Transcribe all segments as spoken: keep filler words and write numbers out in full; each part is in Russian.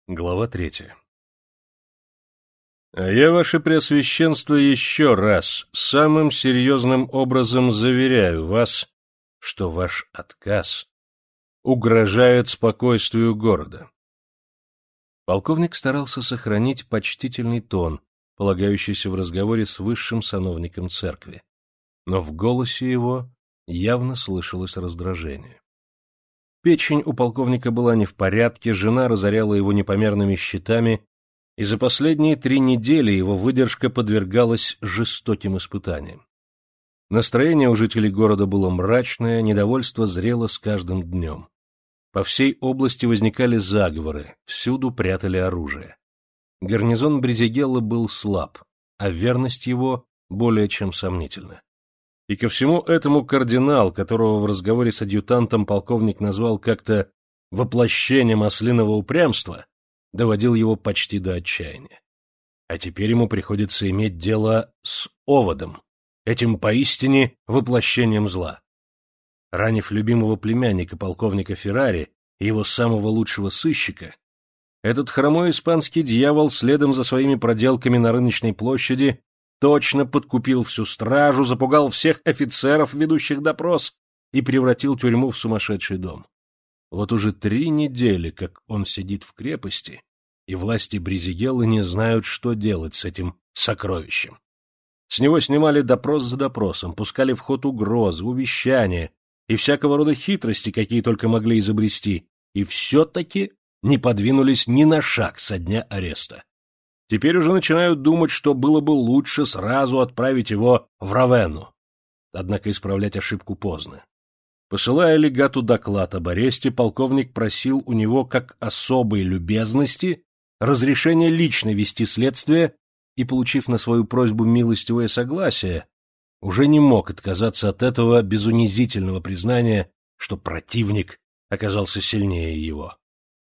Глава третья. А я, ваше преосвященство, еще раз самым серьезным образом заверяю вас, что ваш отказ угрожает спокойствию города. Полковник старался сохранить почтительный тон, полагающийся в разговоре с высшим сановником церкви, но в голосе его явно слышалось раздражение. Печень у полковника была не в порядке, жена разоряла его непомерными счетами, и за последние три недели его выдержка подвергалась жестоким испытаниям. Настроение у жителей города было мрачное, недовольство зрело с каждым днем. По всей области возникали заговоры, всюду прятали оружие. Гарнизон Брезигелла был слаб, а верность его более чем сомнительна. И ко всему этому кардинал, которого в разговоре с адъютантом полковник назвал как-то воплощением ослиного упрямства, доводил его почти до отчаяния. А теперь ему приходится иметь дело с оводом, этим поистине воплощением зла. Ранив любимого племянника полковника Феррари и его самого лучшего сыщика, этот хромой испанский дьявол следом за своими проделками на рыночной площади точно подкупил всю стражу, запугал всех офицеров, ведущих допрос, и превратил тюрьму в сумасшедший дом. Вот уже три недели, как он сидит в крепости, и власти Брезигеллы не знают, что делать с этим сокровищем. С него снимали допрос за допросом, пускали в ход угрозы, увещания и всякого рода хитрости, какие только могли изобрести, и все-таки не подвинулись ни на шаг со дня ареста. Теперь уже начинают думать, что было бы лучше сразу отправить его в Равенну. Однако исправлять ошибку поздно. Посылая легату доклад об аресте, полковник просил у него, как особой любезности, разрешение лично вести следствие и, получив на свою просьбу милостивое согласие, уже не мог отказаться от этого без унизительного признания, что противник оказался сильнее его.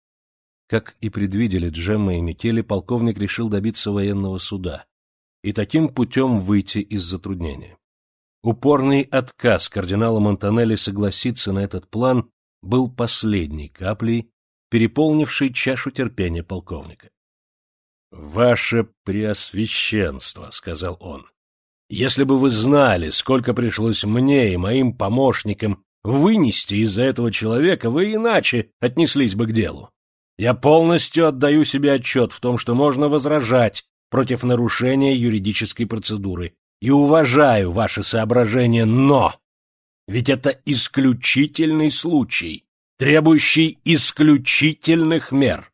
Как и предвидели Джемма и Микеле, полковник решил добиться военного суда и таким путем выйти из затруднения. Упорный отказ кардинала Монтанелли согласиться на этот план был последней каплей, переполнившей чашу терпения полковника. — Ваше Преосвященство, — сказал он, — если бы вы знали, сколько пришлось мне и моим помощникам вынести из-за этого человека, вы иначе отнеслись бы к делу. Я полностью отдаю себе отчет в том, что можно возражать против нарушения юридической процедуры, и уважаю ваши соображения, но ведь это исключительный случай, требующий исключительных мер.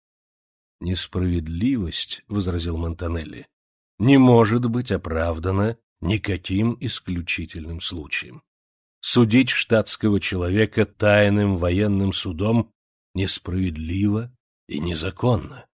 Несправедливость, — возразил Монтанелли, — не может быть оправдана никаким исключительным случаем. Судить штатского человека тайным военным судом несправедливо и незаконно.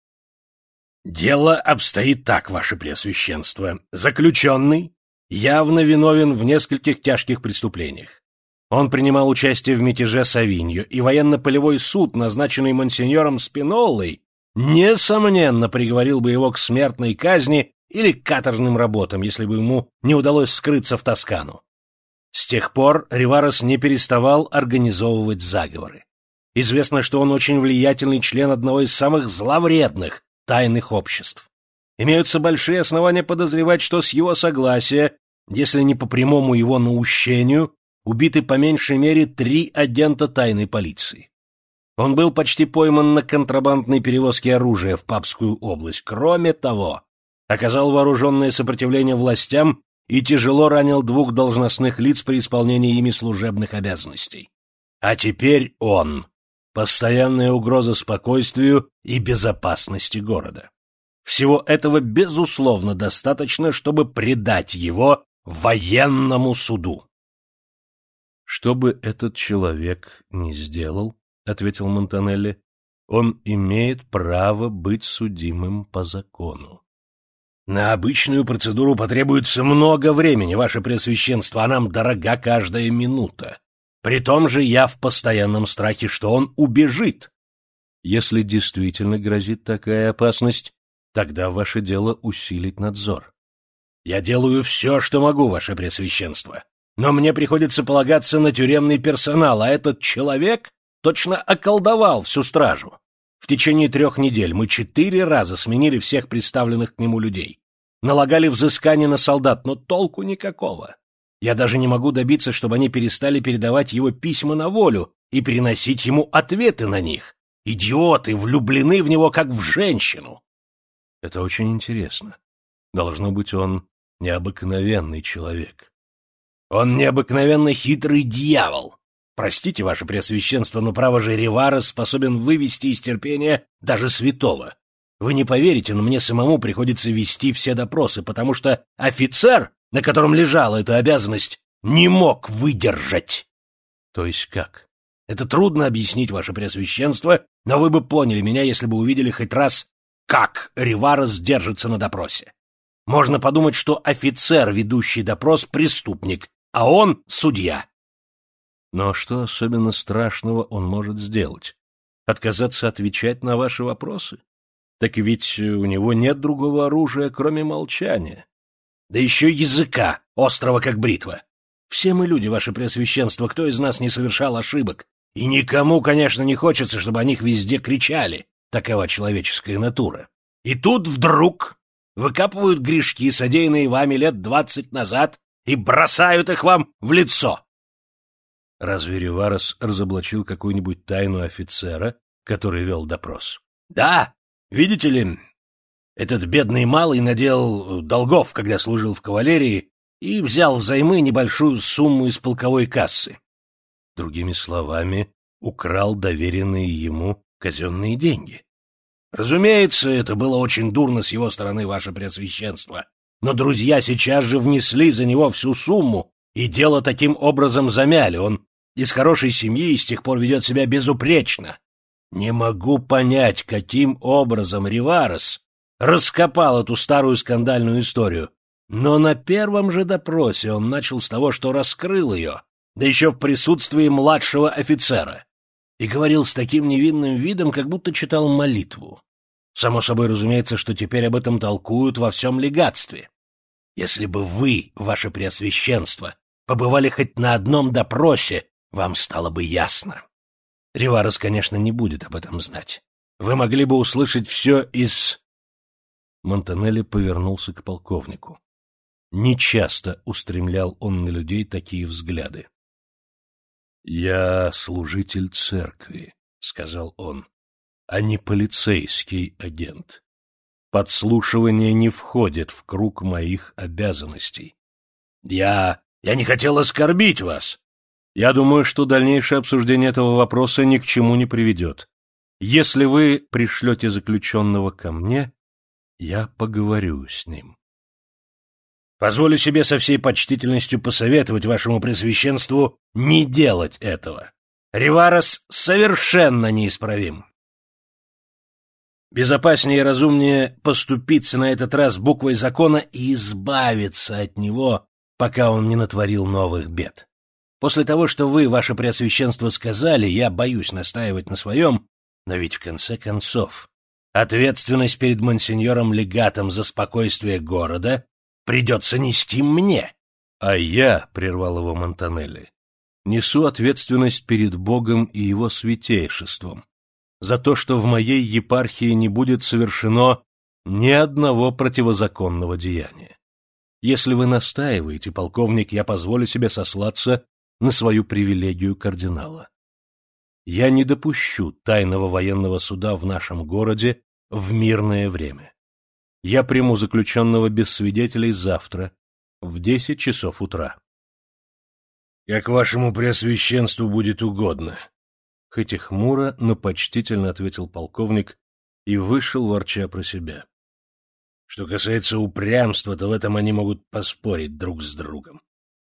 Дело обстоит так, ваше преосвященство. Заключенный явно виновен в нескольких тяжких преступлениях. Он принимал участие в мятеже Савиньо, и военно-полевой суд, назначенный монсеньором Спиноллой, несомненно приговорил бы его к смертной казни или к каторжным работам, если бы ему не удалось скрыться в Тоскану. С тех пор Риварес не переставал организовывать заговоры. Известно, что он очень влиятельный член одного из самых зловредных тайных обществ. Имеются большие основания подозревать, что с его согласия, если не по прямому его наущению, убиты по меньшей мере три агента тайной полиции. Он был почти пойман на контрабандной перевозке оружия в Папскую область. Кроме того, оказал вооруженное сопротивление властям и тяжело ранил двух должностных лиц при исполнении ими служебных обязанностей. А теперь он — постоянная угроза спокойствию и безопасности города. Всего этого, безусловно, достаточно, чтобы предать его военному суду. — Что бы этот человек ни сделал, — ответил Монтанелли, — он имеет право быть судимым по закону. — На обычную процедуру потребуется много времени, ваше преосвященство, а нам дорога каждая минута. При том же я в постоянном страхе, что он убежит. Если действительно грозит такая опасность, тогда ваше дело усилить надзор. Я делаю все, что могу, ваше преосвященство, но мне приходится полагаться на тюремный персонал, а этот человек точно околдовал всю стражу. В течение трех недель мы четыре раза сменили всех представленных к нему людей. Налагали взыскание на солдат, но толку никакого. Я даже не могу добиться, чтобы они перестали передавать его письма на волю и переносить ему ответы на них. Идиоты влюблены в него, как в женщину. Это очень интересно. Должно быть, он необыкновенный человек. Он необыкновенно хитрый дьявол. Простите, ваше преосвященство, но право же Риварес способен вывести из терпения даже святого. Вы не поверите, но мне самому приходится вести все допросы, потому что офицер, на котором лежала эта обязанность, не мог выдержать. То есть как? Это трудно объяснить, ваше преосвященство, но вы бы поняли меня, если бы увидели хоть раз, как Риварес держится на допросе. Можно подумать, что офицер, ведущий допрос, преступник, а он судья. Но что особенно страшного он может сделать? Отказаться отвечать на ваши вопросы? Так ведь у него нет другого оружия, кроме молчания. Да еще языка, острого как бритва. Все мы люди, ваше преосвященство, кто из нас не совершал ошибок? И никому, конечно, не хочется, чтобы о них везде кричали. Такова человеческая натура. И тут вдруг выкапывают грешки, содеянные вами лет двадцать назад, и бросают их вам в лицо. Разве Риварес разоблачил какую-нибудь тайну офицера, который вел допрос? Да, видите ли, этот бедный малый наделал долгов, когда служил в кавалерии, и взял взаймы небольшую сумму из полковой кассы. Другими словами, украл доверенные ему казенные деньги. Разумеется, это было очень дурно с его стороны, ваше преосвященство, но друзья сейчас же внесли за него всю сумму, и дело таким образом замяли. Он из хорошей семьи и с тех пор ведет себя безупречно. Не могу понять, каким образом Риварес раскопал эту старую скандальную историю, но на первом же допросе он начал с того, что раскрыл ее, да еще в присутствии младшего офицера, и говорил с таким невинным видом, как будто читал молитву. Само собой разумеется, что теперь об этом толкуют во всем легатстве. Если бы вы, ваше преосвященство, побывали хоть на одном допросе, вам стало бы ясно. Риварес, конечно, не будет об этом знать. Вы могли бы услышать все из... Монтанелли повернулся к полковнику. Нечасто устремлял он на людей такие взгляды. «Я служитель церкви», — сказал он, — «а не полицейский агент. Подслушивание не входит в круг моих обязанностей». «Я... я не хотел оскорбить вас». «Я думаю, что дальнейшее обсуждение этого вопроса ни к чему не приведет. Если вы пришлете заключенного ко мне, я поговорю с ним». Позволю себе со всей почтительностью посоветовать вашему пресвященству не делать этого. Риварес совершенно неисправим. Безопаснее и разумнее поступиться на этот раз буквой закона и избавиться от него, пока он не натворил новых бед. После того, что вы, ваше преосвященство, сказали, я боюсь настаивать на своем, но ведь в конце концов ответственность перед монсеньором-легатом за спокойствие города придется нести мне. — А я, — прервал его Монтанелли, — несу ответственность перед Богом и его святейшеством за то, что в моей епархии не будет совершено ни одного противозаконного деяния. Если вы настаиваете, полковник, я позволю себе сослаться на свою привилегию кардинала. Я не допущу тайного военного суда в нашем городе в мирное время. Я приму заключенного без свидетелей завтра в десять часов утра. — Как вашему преосвященству будет угодно. Хоть и хмуро, но почтительно ответил полковник и вышел, ворча про себя. Что касается упрямства, то в этом они могут поспорить друг с другом.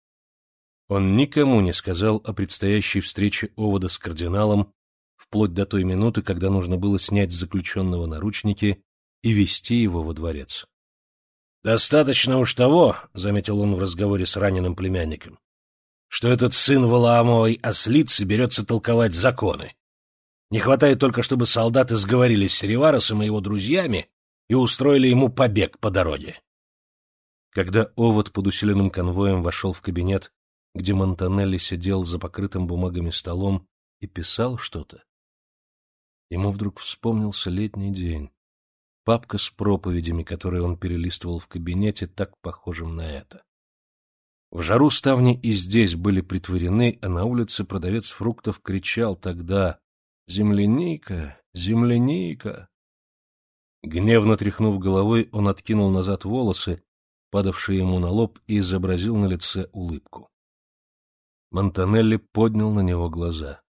Он никому не сказал о предстоящей встрече Овода с кардиналом вплоть до той минуты, когда нужно было снять с заключенного наручники и вести его во дворец. — Достаточно уж того, — заметил он в разговоре с раненым племянником, — что этот сын Валаамовой ослицы берется толковать законы. Не хватает только, чтобы солдаты сговорились с Риваресом и его друзьями и устроили ему побег по дороге. Когда Овод под усиленным конвоем вошел в кабинет, где Монтанелли сидел за покрытым бумагами столом и писал что-то, Ему вдруг вспомнился летний день. Папка с проповедями, которые он перелистывал в кабинете, так похожим на это. В жару ставни и здесь были притворены, а на улице продавец фруктов кричал тогда: «Земляника! Земляника!». Гневно тряхнув головой, он откинул назад волосы, падавшие ему на лоб, и изобразил на лице улыбку. Монтанелли поднял на него глаза.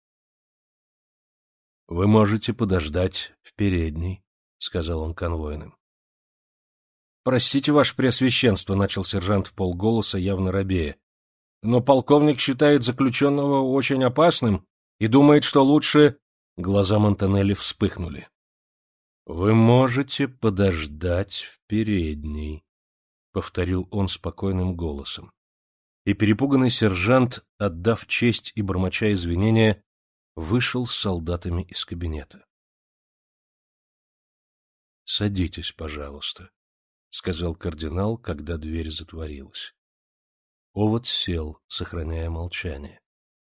— Вы можете подождать в передней, — сказал он конвойным. — Простите, ваше преосвященство, — начал сержант вполголоса, явно робея, — но полковник считает заключенного очень опасным и думает, что лучше... Глаза Монтанелли вспыхнули. — Вы можете подождать в передней, — повторил он спокойным голосом. И перепуганный сержант, отдав честь и бормоча извинения, вышел с солдатами из кабинета. — Садитесь, пожалуйста, — сказал кардинал, когда дверь затворилась. Овод сел, сохраняя молчание.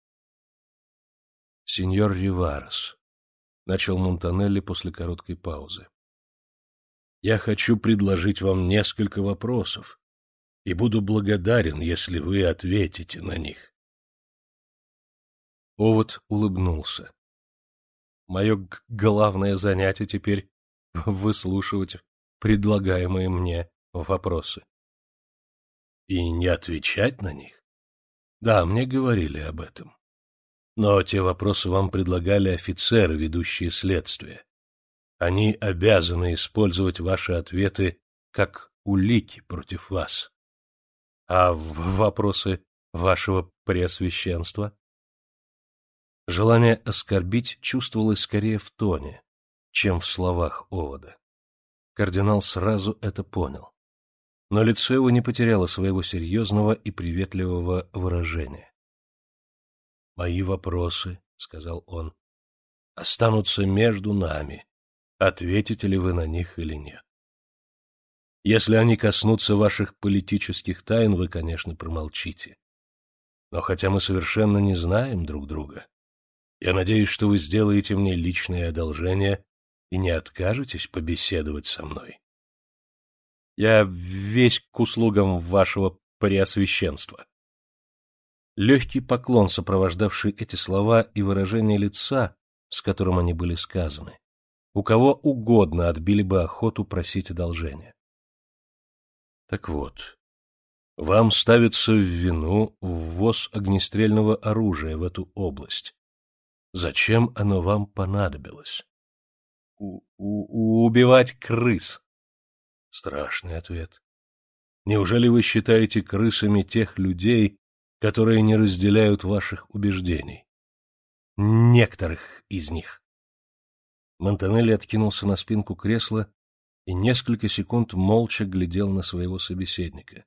— Сеньор Риварес, — начал Монтанелли после короткой паузы, — я хочу предложить вам несколько вопросов и буду благодарен, если вы ответите на них. Овод улыбнулся. — Мое главное занятие теперь — выслушивать предлагаемые мне вопросы. — И не отвечать на них? Да, мне говорили об этом. Но те вопросы вам предлагали офицеры, ведущие следствие. Они обязаны использовать ваши ответы как улики против вас. А в вопросы вашего преосвященства? Желание оскорбить чувствовалось скорее в тоне, чем в словах Овода. Кардинал сразу это понял. Но лицо его не потеряло своего серьезного и приветливого выражения. — Мои вопросы, — сказал он, — останутся между нами, ответите ли вы на них или нет. Если они коснутся ваших политических тайн, вы, конечно, промолчите. Но хотя мы совершенно не знаем друг друга, я надеюсь, что вы сделаете мне личное одолжение и не откажетесь побеседовать со мной. Я весь к услугам вашего преосвященства. Легкий поклон, сопровождавший эти слова, и выражение лица, с которым они были сказаны, у кого угодно отбили бы охоту просить одолжения. Так вот, вам ставится в вину ввоз огнестрельного оружия в эту область. Зачем оно вам понадобилось? У -у Убивать крыс. Страшный ответ. Неужели вы считаете крысами тех людей, которые не разделяют ваших убеждений? Некоторых из них. Монтанелли откинулся на спинку кресла и несколько секунд молча глядел на своего собеседника.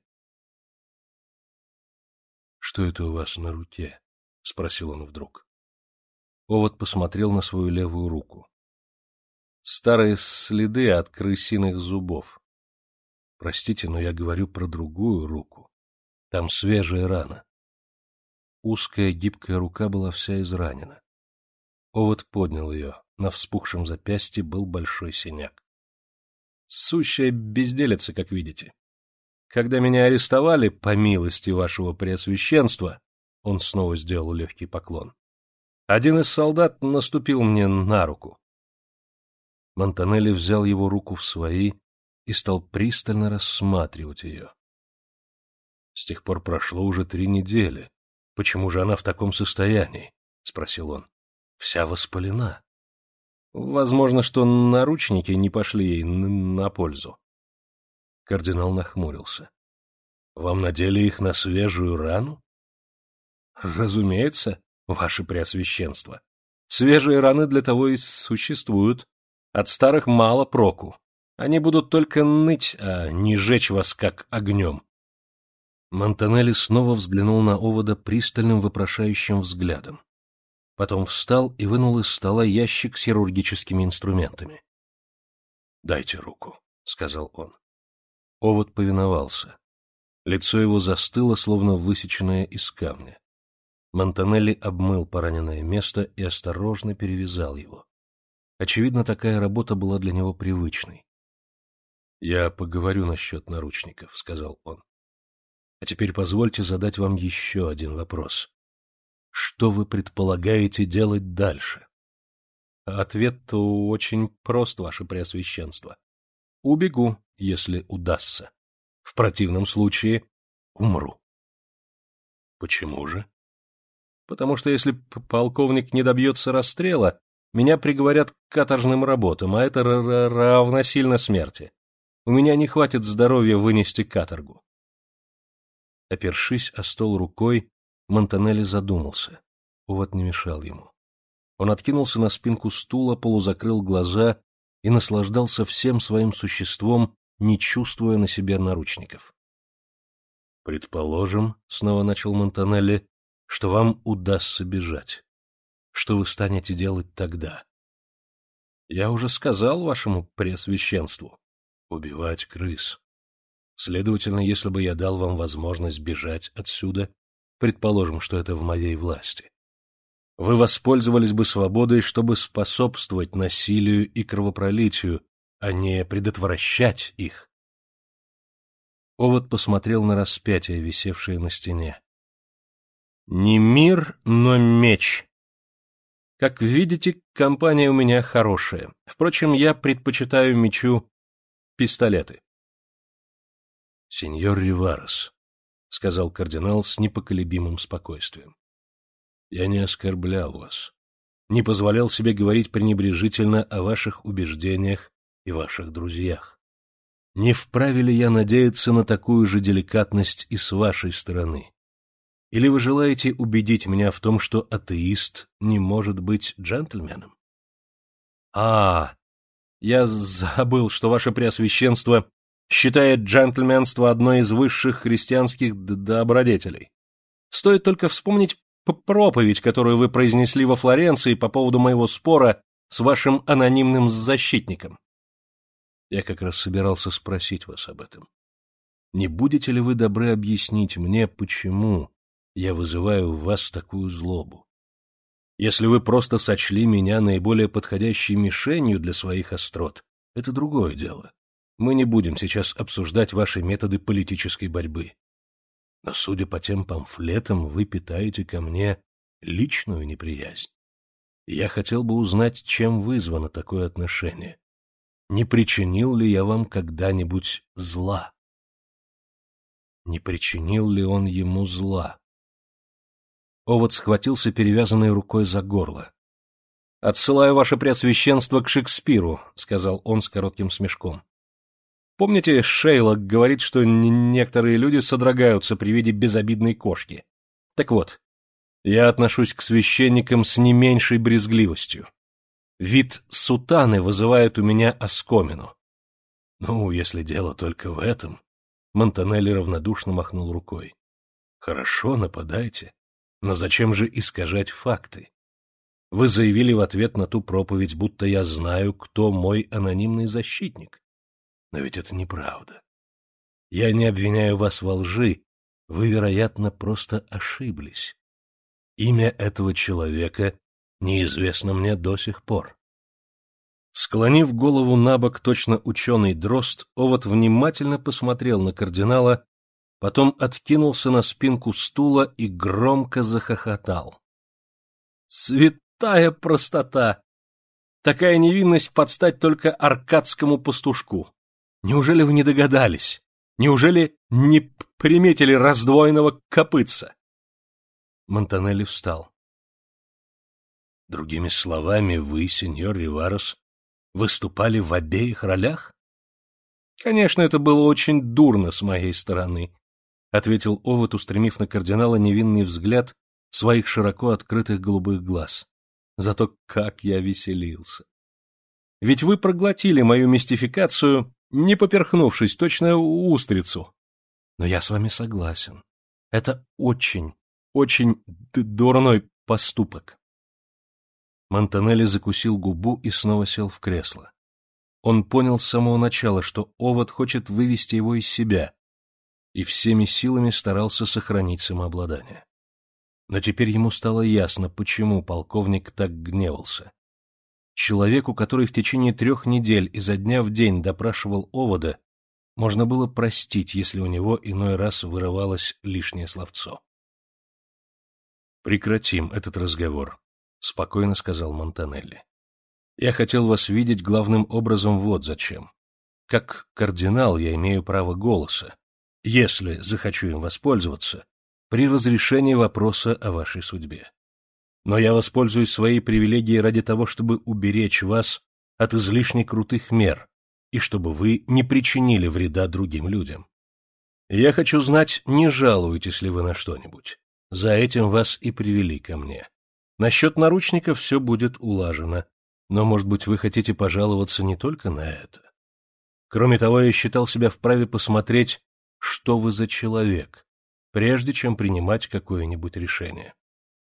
— Что это у вас на руке? — спросил он вдруг. Овод посмотрел на свою левую руку. Старые следы от крысиных зубов. Простите, но я говорю про другую руку. Там свежая рана. Узкая гибкая рука была вся изранена. Овод поднял ее. На вспухшем запястье был большой синяк. Сущая безделица, как видите. Когда меня арестовали, по милости вашего преосвященства, он снова сделал легкий поклон, один из солдат наступил мне на руку. Монтанелли взял его руку в свои и стал пристально рассматривать ее. — С тех пор прошло уже три недели. Почему же она в таком состоянии? — спросил он. — Вся воспалена. Возможно, что наручники не пошли ей на пользу. Кардинал нахмурился. — Вам надели их на свежую рану? — Разумеется, ваше преосвященство. Свежие раны для того и существуют. От старых мало проку. Они будут только ныть, а не жечь вас как огнем. Монтанелли снова взглянул на Овода пристальным вопрошающим взглядом. Потом встал и вынул из стола ящик с хирургическими инструментами. — Дайте руку, — сказал он. Овод повиновался. Лицо его застыло, словно высеченное из камня. Монтанелли обмыл пораненное место и осторожно перевязал его. Очевидно, такая работа была для него привычной. — Я поговорю насчет наручников, — сказал он. — А теперь позвольте задать вам еще один вопрос. Что вы предполагаете делать дальше? Ответ-то очень прост, ваше преосвященство. Убегу, если удастся. В противном случае умру. Почему же? Потому что если полковник не добьется расстрела, меня приговорят к каторжным работам, а это равносильно смерти. У меня не хватит здоровья вынести каторгу. Опершись о стол рукой, Монтанелли задумался. Овод не мешал ему. Он откинулся на спинку стула, полузакрыл глаза и наслаждался всем своим существом, не чувствуя на себе наручников. — Предположим, — снова начал Монтанелли, — что вам удастся бежать. Что вы станете делать тогда? — Я уже сказал вашему преосвященству. Убивать крыс. Следовательно, если бы я дал вам возможность бежать отсюда, предположим, что это в моей власти, вы воспользовались бы свободой, чтобы способствовать насилию и кровопролитию, а не предотвращать их. Овод посмотрел на распятие, висевшее на стене. Не мир, но меч. Как видите, компания у меня хорошая. Впрочем, я предпочитаю мечу пистолеты. — Сеньор Риварес, — сказал кардинал с непоколебимым спокойствием, — я не оскорблял вас, не позволял себе говорить пренебрежительно о ваших убеждениях и ваших друзьях. Не вправе ли я надеяться на такую же деликатность и с вашей стороны? Или вы желаете убедить меня в том, что атеист не может быть джентльменом? — А, я забыл, что ваше преосвященство считает джентльменство одной из высших христианских добродетелей. Стоит только вспомнить проповедь, которую вы произнесли во Флоренции по поводу моего спора с вашим анонимным защитником. Я как раз собирался спросить вас об этом. Не будете ли вы добры объяснить мне, почему я вызываю в вас такую злобу? Если вы просто сочли меня наиболее подходящей мишенью для своих острот, это другое дело. Мы не будем сейчас обсуждать ваши методы политической борьбы. Но, судя по тем памфлетам, вы питаете ко мне личную неприязнь. Я хотел бы узнать, чем вызвано такое отношение. Не причинил ли я вам когда-нибудь зла? Не причинил ли он ему зла? Овод схватился перевязанной рукой за горло. — Отсылаю ваше преосвященство к Шекспиру, — сказал он с коротким смешком. Помните, Шейлок говорит, что некоторые люди содрогаются при виде безобидной кошки? Так вот, я отношусь к священникам с не меньшей брезгливостью. Вид сутаны вызывает у меня оскомину. Ну, если дело только в этом... Монтанелли равнодушно махнул рукой. Хорошо, нападайте. Но зачем же искажать факты? Вы заявили в ответ на ту проповедь, будто я знаю, кто мой анонимный защитник. Но ведь это неправда. Я не обвиняю вас во лжи, вы, вероятно, просто ошиблись. Имя этого человека неизвестно мне до сих пор. Склонив голову набок, точно ученый дрозд, Овод внимательно посмотрел на кардинала, потом откинулся на спинку стула и громко захохотал. Святая простота! Такая невинность подстать только аркадскому пастушку. Неужели вы не догадались? Неужели не приметили раздвоенного копытца? Монтанелли встал. Другими словами, вы, сеньор Риварес, выступали в обеих ролях? Конечно, это было очень дурно с моей стороны, — ответил Овод, устремив на кардинала невинный взгляд своих широко открытых голубых глаз. Зато как я веселился! Ведь вы проглотили мою мистификацию, не поперхнувшись, точно устрицу. Но я с вами согласен. Это очень, очень дурной поступок. Монтанелли закусил губу и снова сел в кресло. Он понял с самого начала, что Овод хочет вывести его из себя, и всеми силами старался сохранить самообладание. Но теперь ему стало ясно, почему полковник так гневался. Человеку, который в течение трех недель изо дня в день допрашивал Овода, можно было простить, если у него иной раз вырывалось лишнее словцо. «Прекратим этот разговор», — спокойно сказал Монтанелли. «Я хотел вас видеть главным образом вот зачем. Как кардинал я имею право голоса, если захочу им воспользоваться, при разрешении вопроса о вашей судьбе. Но я воспользуюсь своей привилегией ради того, чтобы уберечь вас от излишне крутых мер и чтобы вы не причинили вреда другим людям. Я хочу знать, не жалуетесь ли вы на что-нибудь. За этим вас и привели ко мне. Насчет наручников все будет улажено, но, может быть, вы хотите пожаловаться не только на это. Кроме того, я считал себя вправе посмотреть, что вы за человек, прежде чем принимать какое-нибудь решение.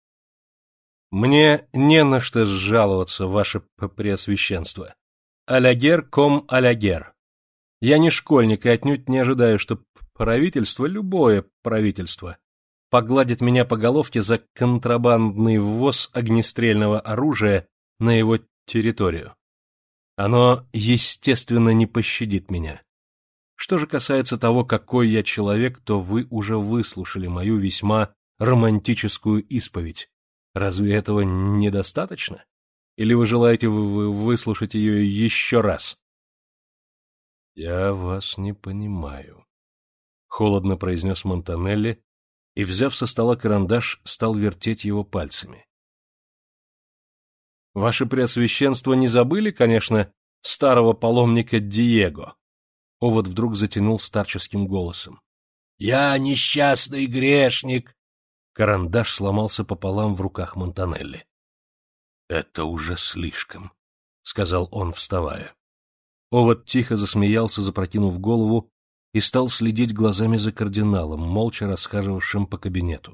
Мне не на что жаловаться, ваше преосвященство. Алягер ком алягер. Я не школьник и отнюдь не ожидаю, что правительство, любое правительство, погладит меня по головке за контрабандный ввоз огнестрельного оружия на его территорию. Оно, естественно, не пощадит меня. Что же касается того, какой я человек, то вы уже выслушали мою весьма романтическую исповедь. Разве этого недостаточно? Или вы желаете выслушать ее еще раз? — Я вас не понимаю, — холодно произнес Монтанелли и, взяв со стола карандаш, стал вертеть его пальцами. — Ваше Преосвященство не забыли, конечно, старого паломника Диего? Овод вдруг затянул старческим голосом. — Я несчастный грешник! Карандаш сломался пополам в руках Монтанелли. — Это уже слишком, — сказал он, вставая. Овод тихо засмеялся, запрокинув голову, и стал следить глазами за кардиналом, молча расхаживавшим по кабинету.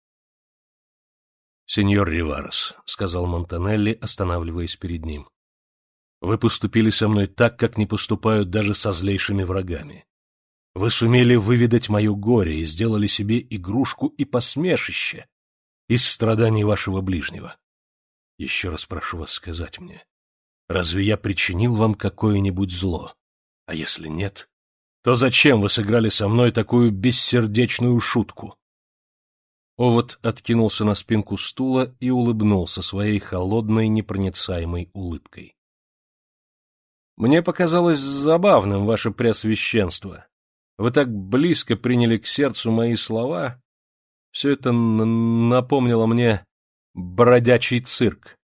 — Сеньор Риварес, — сказал Монтанелли, останавливаясь перед ним, — вы поступили со мной так, как не поступают даже со злейшими врагами. Вы сумели выведать мое горе и сделали себе игрушку и посмешище из страданий вашего ближнего. Еще раз прошу вас сказать мне, разве я причинил вам какое-нибудь зло? А если нет, то зачем вы сыграли со мной такую бессердечную шутку? Овод откинулся на спинку стула и улыбнулся своей холодной, непроницаемой улыбкой. — Мне показалось забавным, ваше преосвященство. Вы так близко приняли к сердцу мои слова. Все это напомнило мне бродячий цирк.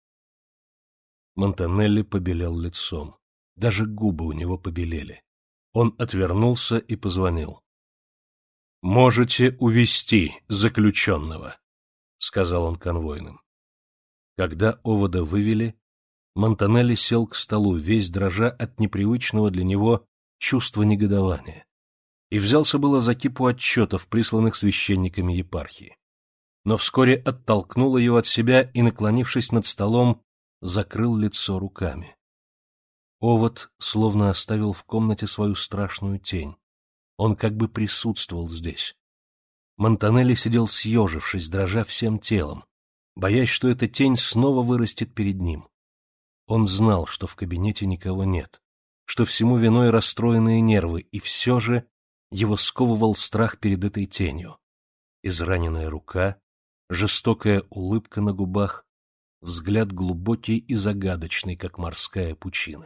Монтанелли побелел лицом. Даже губы у него побелели. Он отвернулся и позвонил. — Можете увести заключенного, — сказал он конвойным. Когда Овода вывели, Монтанелли сел к столу, весь дрожа от непривычного для него чувства негодования, и взялся было за кипу отчетов, присланных священниками епархии. Но вскоре оттолкнул ее от себя и, наклонившись над столом, закрыл лицо руками. Овод словно оставил в комнате свою страшную тень. Он как бы присутствовал здесь. Монтанелли сидел съежившись, дрожа всем телом, боясь, что эта тень снова вырастет перед ним. Он знал, что в кабинете никого нет, что всему виной расстроенные нервы, и все же его сковывал страх перед этой тенью. Израненная рука, жестокая улыбка на губах, взгляд глубокий и загадочный, как морская пучина.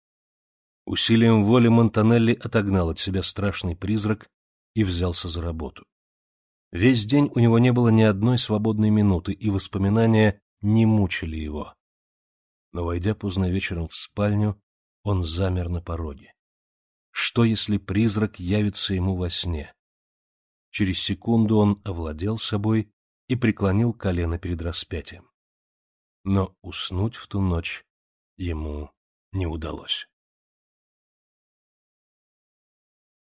Усилием воли Монтанелли отогнал от себя страшный призрак и взялся за работу. Весь день у него не было ни одной свободной минуты, и воспоминания не мучили его. Но, войдя поздно вечером в спальню, он замер на пороге. Что, если призрак явится ему во сне? Через секунду он овладел собой и преклонил колено перед распятием. Но уснуть в ту ночь ему не удалось.